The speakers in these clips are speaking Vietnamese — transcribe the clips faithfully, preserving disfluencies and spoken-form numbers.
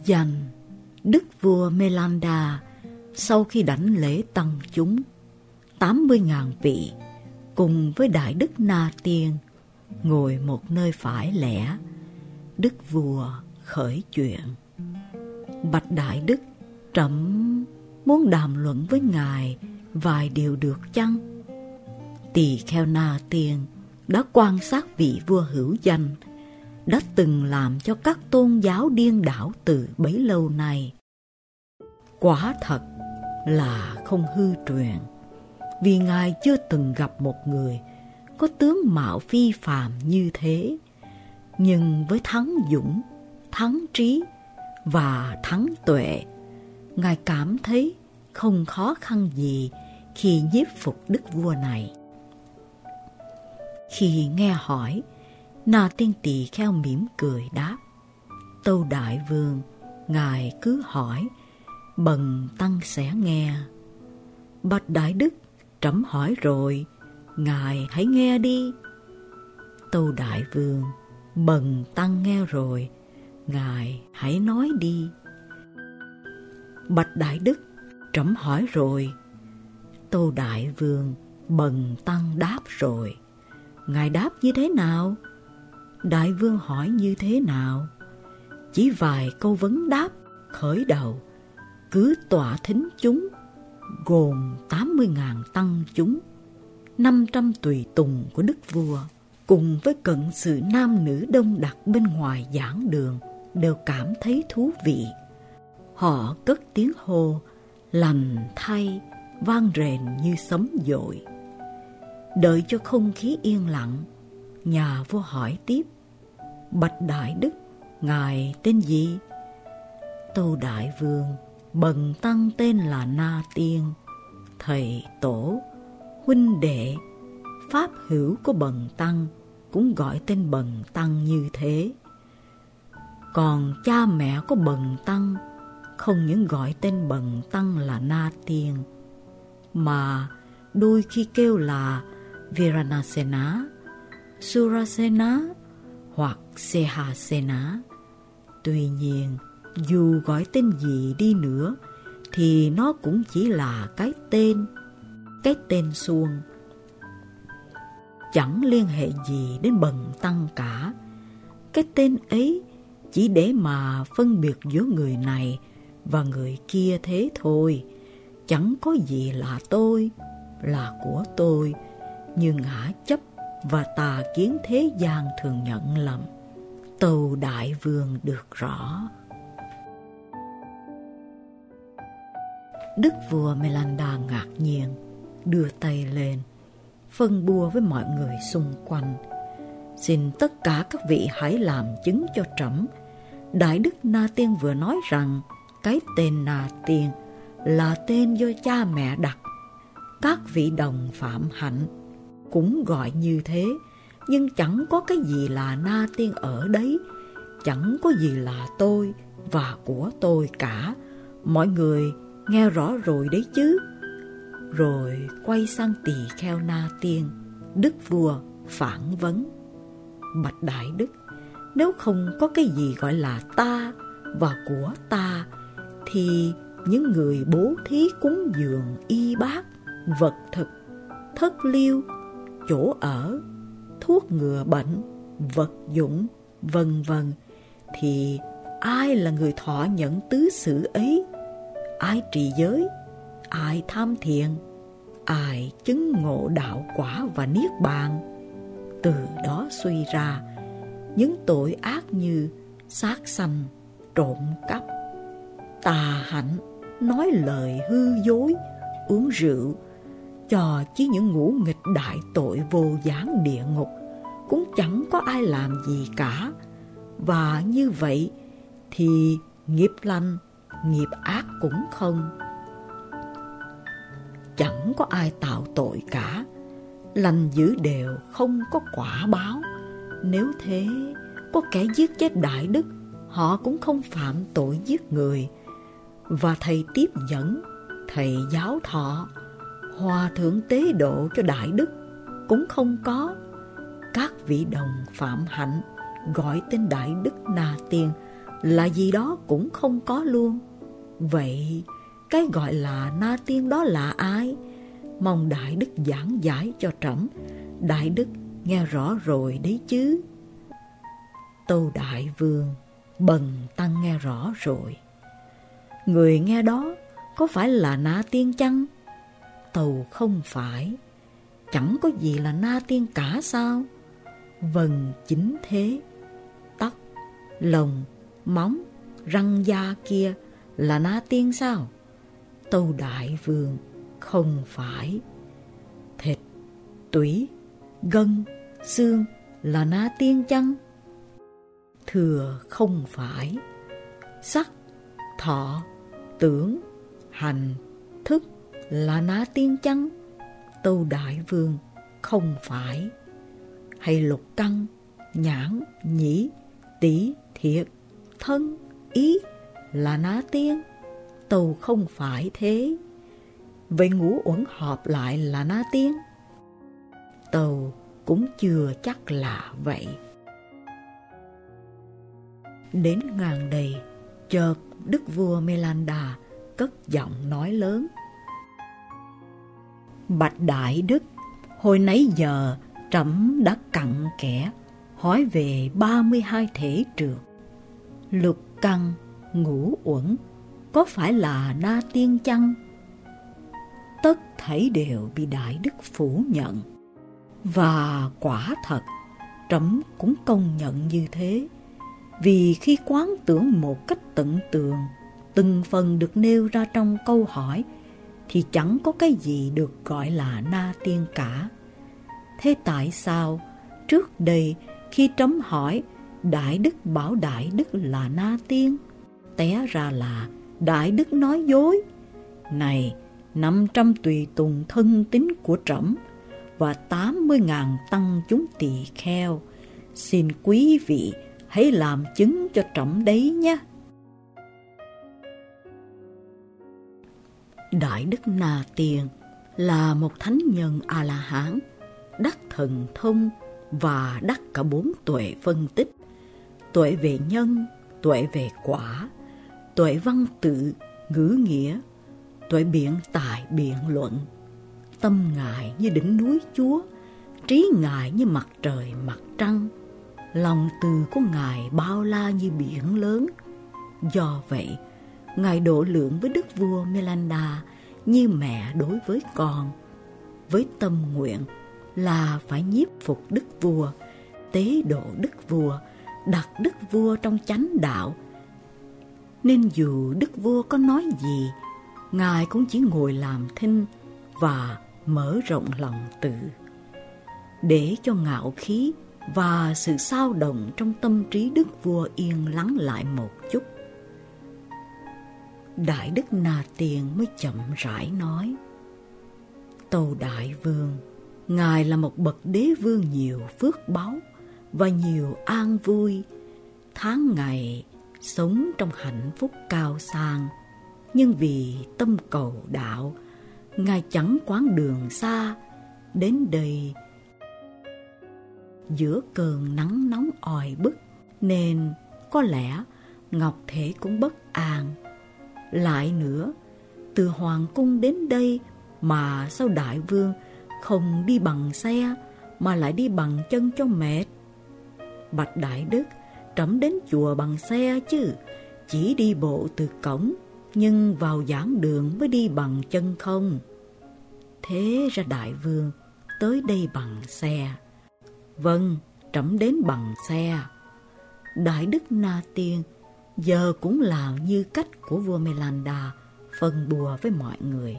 Dành đức vua Melanda sau khi đảnh lễ tăng chúng, tám mươi ngàn vị cùng với đại đức Na Tiên ngồi một nơi phải lẻ. Đức vua khởi chuyện: Bạch đại đức, trẫm muốn đàm luận với ngài vài điều được chăng? Tỳ kheo Na Tiên đã quan sát vị vua hữu danh, đã từng làm cho các tôn giáo điên đảo từ bấy lâu nay. Quả thật là không hư truyền, vì ngài chưa từng gặp một người có tướng mạo phi phàm như thế. Nhưng với thắng dũng, thắng trí và thắng tuệ, ngài cảm thấy không khó khăn gì khi nhiếp phục đức vua này. Khi nghe hỏi, Na Tiên tỳ kheo mỉm cười đáp: Tâu đại vương, ngài cứ hỏi, bần tăng sẽ nghe. Bạch đại đức, trẫm hỏi rồi, ngài hãy nghe đi. Tâu đại vương, bần tăng nghe rồi, ngài hãy nói đi. Bạch đại đức, trẫm hỏi rồi. Tâu đại vương, bần tăng đáp rồi, ngài đáp như thế nào? Đại vương hỏi như thế nào? Chỉ vài câu vấn đáp khởi đầu, cứ tọa thính chúng, gồm tám mươi ngàn tăng chúng, năm trăm tùy tùng của đức vua, cùng với cận sự nam nữ đông đặc bên ngoài giảng đường, đều cảm thấy thú vị. Họ cất tiếng hô lành thay, vang rền như sấm dội. Đợi cho không khí yên lặng, nhà vua hỏi tiếp: Bạch đại đức, ngài tên gì? Tâu đại vương, bần tăng tên là Na Tiên. Thầy tổ, huynh đệ, pháp hữu của bần tăng cũng gọi tên bần tăng như thế. Còn cha mẹ của bần tăng không những gọi tên bần tăng là Na Tiên, mà đôi khi kêu là Viranasena, Surasena hoặc Sehasena. Tuy nhiên, dù gọi tên gì đi nữa thì nó cũng chỉ là cái tên, cái tên suông, chẳng liên hệ gì đến bần tăng cả. Cái tên ấy chỉ để mà phân biệt giữa người này và người kia thế thôi, chẳng có gì là tôi, là của tôi, như ngã chấp và tà kiến thế gian thường nhận lầm. Tâu đại vương được rõ. Đức vua Melanda ngạc nhiên, đưa tay lên, phân bua với mọi người xung quanh: Xin tất cả các vị hãy làm chứng cho trẫm. Đại đức Na Tiên vừa nói rằng cái tên Na Tiên là tên do cha mẹ đặt. Các vị đồng phạm hạnh cũng gọi như thế, nhưng chẳng có cái gì là Na Tiên ở đấy, chẳng có gì là tôi và của tôi cả. Mọi người nghe rõ rồi đấy chứ? Rồi quay sang tỳ kheo Na Tiên, đức vua phản vấn: Bạch đại đức, nếu không có cái gì gọi là ta và của ta, thì những người bố thí cúng dường y bát, vật thực, thất liêu, chỗ ở, thuốc ngừa bệnh, vật dụng, vân vân, thì ai là người thọ nhận tứ sự ấy? Ai trì giới? Ai tham thiền? Ai chứng ngộ đạo quả và niết bàn? Từ đó suy ra những tội ác như sát sanh, trộm cắp, tà hạnh, nói lời hư dối, uống rượu, cho chí những ngũ nghịch đại tội vô gián địa ngục, cũng chẳng có ai làm gì cả. Và như vậy thì nghiệp lành, nghiệp ác cũng không. Chẳng có ai tạo tội cả, lành dữ đều không có quả báo. Nếu thế, có kẻ giết chết đại đức, họ cũng không phạm tội giết người. Và thầy tiếp dẫn, thầy giáo thọ, hòa thượng tế độ cho đại đức cũng không có. Các vị đồng phạm hạnh gọi tên đại đức Na Tiên là gì đó cũng không có luôn. Vậy cái gọi là Na Tiên đó là ai? Mong Đại Đức giảng giải cho trẫm. Đại Đức nghe rõ rồi đấy chứ. Tâu Đại Vương: Bần tăng nghe rõ rồi. Người nghe đó có phải là Na Tiên chăng? Tâu: Không phải. Chẳng có gì là Na Tiên cả sao? Vâng, chính thế. Tóc, lồng, móng, răng da kia là Na Tiên sao? Tâu Đại Vương: Không phải. Thịt, tủy, gân, xương là Na Tiên chăng? Thưa: Không phải. Sắc, thọ, tưởng, hành, thức là Na Tiên chăng? Tâu Đại Vương: Không phải. Hay lục căn, nhãn, nhĩ, tỷ, thiệt, thân, ý là Na Tiên? Tâu: Không phải thế. Vậy ngũ uẩn hợp lại là Na Tiên? Tâu: Cũng chưa chắc là vậy. Đến ngang đây, chợt đức vua Melanda cất giọng nói lớn: Bạch Đại Đức, hồi nãy giờ trẫm đã cặn kẽ hỏi về ba mươi hai thể trược. Lục căn, ngũ uẩn có phải là Na Tiên chăng? Tất thảy đều bị Đại Đức phủ nhận. Và quả thật, trẫm cũng công nhận như thế. Vì khi quán tưởng một cách tận tường từng phần được nêu ra trong câu hỏi, thì chẳng có cái gì được gọi là Na Tiên cả. Thế tại sao trước đây khi trẫm hỏi, Đại Đức bảo Đại Đức là Na Tiên, té ra là Đại Đức nói dối? Này, năm trăm tùy tùng thân tín của trẫm và tám mươi ngàn tăng chúng tỳ kheo, xin quý vị hãy làm chứng cho trẫm đấy nhé. Đại Đức Na Tiên là một thánh nhân A-la-hán, đắc thần thông và đắc cả bốn tuệ phân tích: tuệ về nhân, tuệ về quả, tuệ văn tự, ngữ nghĩa, tuệ biện tài biện luận. Tâm Ngài như đỉnh núi Chúa, trí Ngài như mặt trời mặt trăng, lòng từ của Ngài bao la như biển lớn. Do vậy, Ngài độ lượng với đức vua Melanda như mẹ đối với con, với tâm nguyện là phải nhiếp phục đức vua, tế độ đức vua, đặt đức vua trong chánh đạo. Nên dù đức vua có nói gì, Ngài cũng chỉ ngồi làm thinh và mở rộng lòng từ, để cho ngạo khí và sự xao động trong tâm trí đức vua yên lắng lại một chút. Đại Đức Na Tiên mới chậm rãi nói: Tâu Đại Vương, Ngài là một bậc đế vương nhiều phước báu và nhiều an vui, tháng ngày sống trong hạnh phúc cao sang. Nhưng vì tâm cầu đạo, Ngài chẳng quãng đường xa đến đây giữa cơn nắng nóng oi bức, nên có lẽ ngọc thể cũng bất an. Lại nữa, từ hoàng cung đến đây mà sao Đại Vương không đi bằng xe mà lại đi bằng chân cho mệt? Bạch Đại Đức, trẫm đến chùa bằng xe chứ, chỉ đi bộ từ cổng, nhưng vào giảng đường mới đi bằng chân không. Thế ra Đại Vương tới đây bằng xe. Vâng, trẫm đến bằng xe. Đại Đức Na Tiên giờ cũng làm như cách của vua Melanda, phân bùa với mọi người.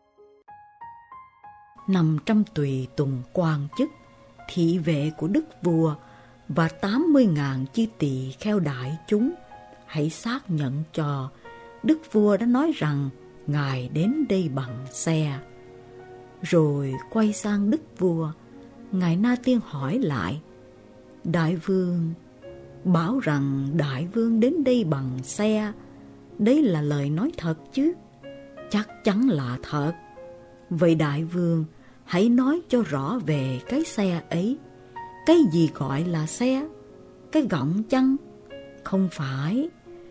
Năm trăm tùy tùng quan chức, thị vệ của đức vua và tám mươi ngàn chư tỳ kheo đại chúng hãy xác nhận cho đức vua đã nói rằng Ngài đến đây bằng xe. Rồi quay sang đức vua, Ngài Na Tiên hỏi lại: Đại Vương bảo rằng Đại Vương đến đây bằng xe, đấy là lời nói thật chứ? Chắc chắn là thật. Vậy Đại Vương hãy nói cho rõ về cái xe ấy. Cái gì gọi là xe? Cái gọng chăng? Không phải.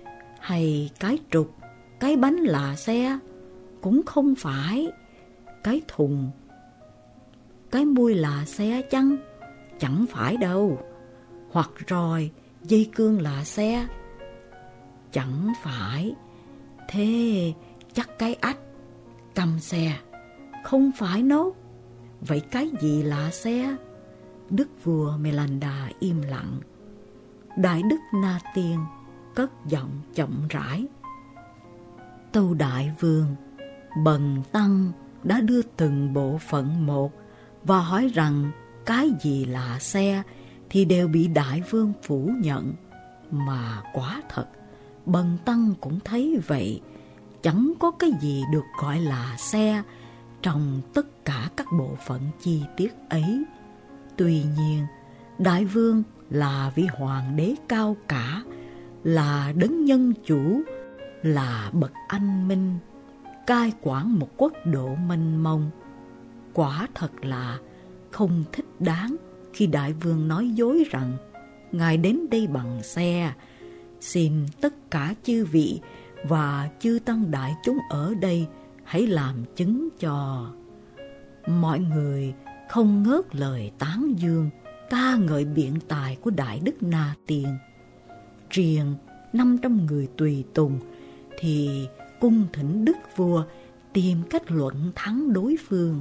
hay cái trục, cái bánh là xe? Cũng không phải. Cái thùng, cái mui là xe chăng? Chẳng phải đâu. Hoặc roi, dây cương là xe? Chẳng phải. Thế chắc cái ách, cầm xe? Không phải nốt. Vậy cái gì là xe? Đức vua Melanda im lặng. Đại đức Na Tiên cất giọng chậm rãi. Tâu đại vương, bần tăng đã đưa từng bộ phận một và hỏi rằng cái gì là xe thì đều bị đại vương phủ nhận. Mà quả thật, bần tăng cũng thấy vậy. Chẳng có cái gì được gọi là xe trong tất cả các bộ phận chi tiết ấy. Tuy nhiên, đại vương là vị hoàng đế cao cả, là đấng nhân chủ, là bậc anh minh, cai quản một quốc độ mênh mông. Quả thật là không thích đáng khi đại vương nói dối rằng ngài đến đây bằng xe. Xin tất cả chư vị và chư tăng đại chúng ở đây hãy làm chứng cho. Mọi người không ngớt lời tán dương, ca ngợi biện tài của đại đức Na Tiên. Riêng năm trăm người tùy tùng thì cung thỉnh đức vua tìm cách luận thắng đối phương.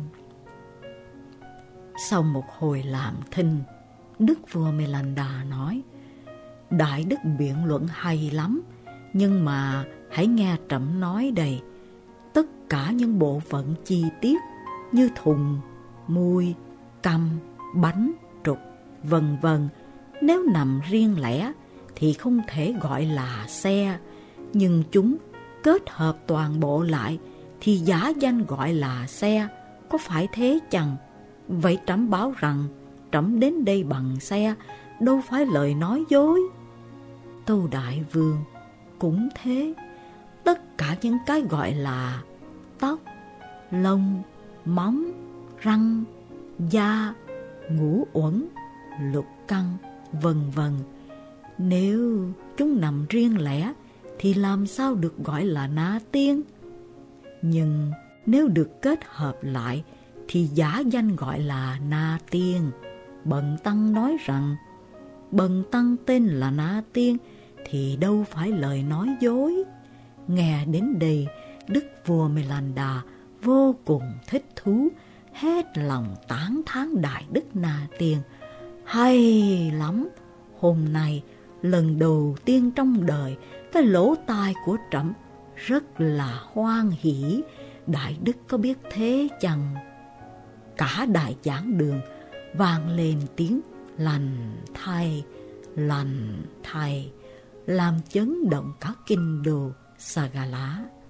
Sau một hồi làm thinh, đức vua Melanda nói: Đại đức biện luận hay lắm, nhưng mà hãy nghe trẫm nói đây. Tất cả những bộ phận chi tiết như thùng, mui, căm, bánh, trục, vân vân, nếu nằm riêng lẻ thì không thể gọi là xe, nhưng chúng kết hợp toàn bộ lại thì giả danh gọi là xe, có phải thế chăng? Vậy trẫm báo rằng trẫm đến đây bằng xe, đâu phải lời nói dối. Tâu đại vương cũng thế. Tất cả những cái gọi là tóc, lông, móng, răng, da, ngũ uẩn, lục căn, vân vân, nếu chúng nằm riêng lẻ thì làm sao được gọi là Na Tiên? Nhưng nếu được kết hợp lại thì giả danh gọi là Na Tiên. Bần tăng nói rằng bần tăng tên là Na Tiên thì đâu phải lời nói dối. Nghe đến đây, đức vua Melanda vô cùng thích thú, hết lòng tán thán đại đức Na Tiên. Hay lắm! Hôm nay lần đầu tiên trong đời, cái lỗ tai của trẫm rất là hoan hỉ. Đại đức có biết thế chăng? Cả đại giảng đường vang lên tiếng lành thay, lành thay, làm chấn động cả kinh đô Sagala.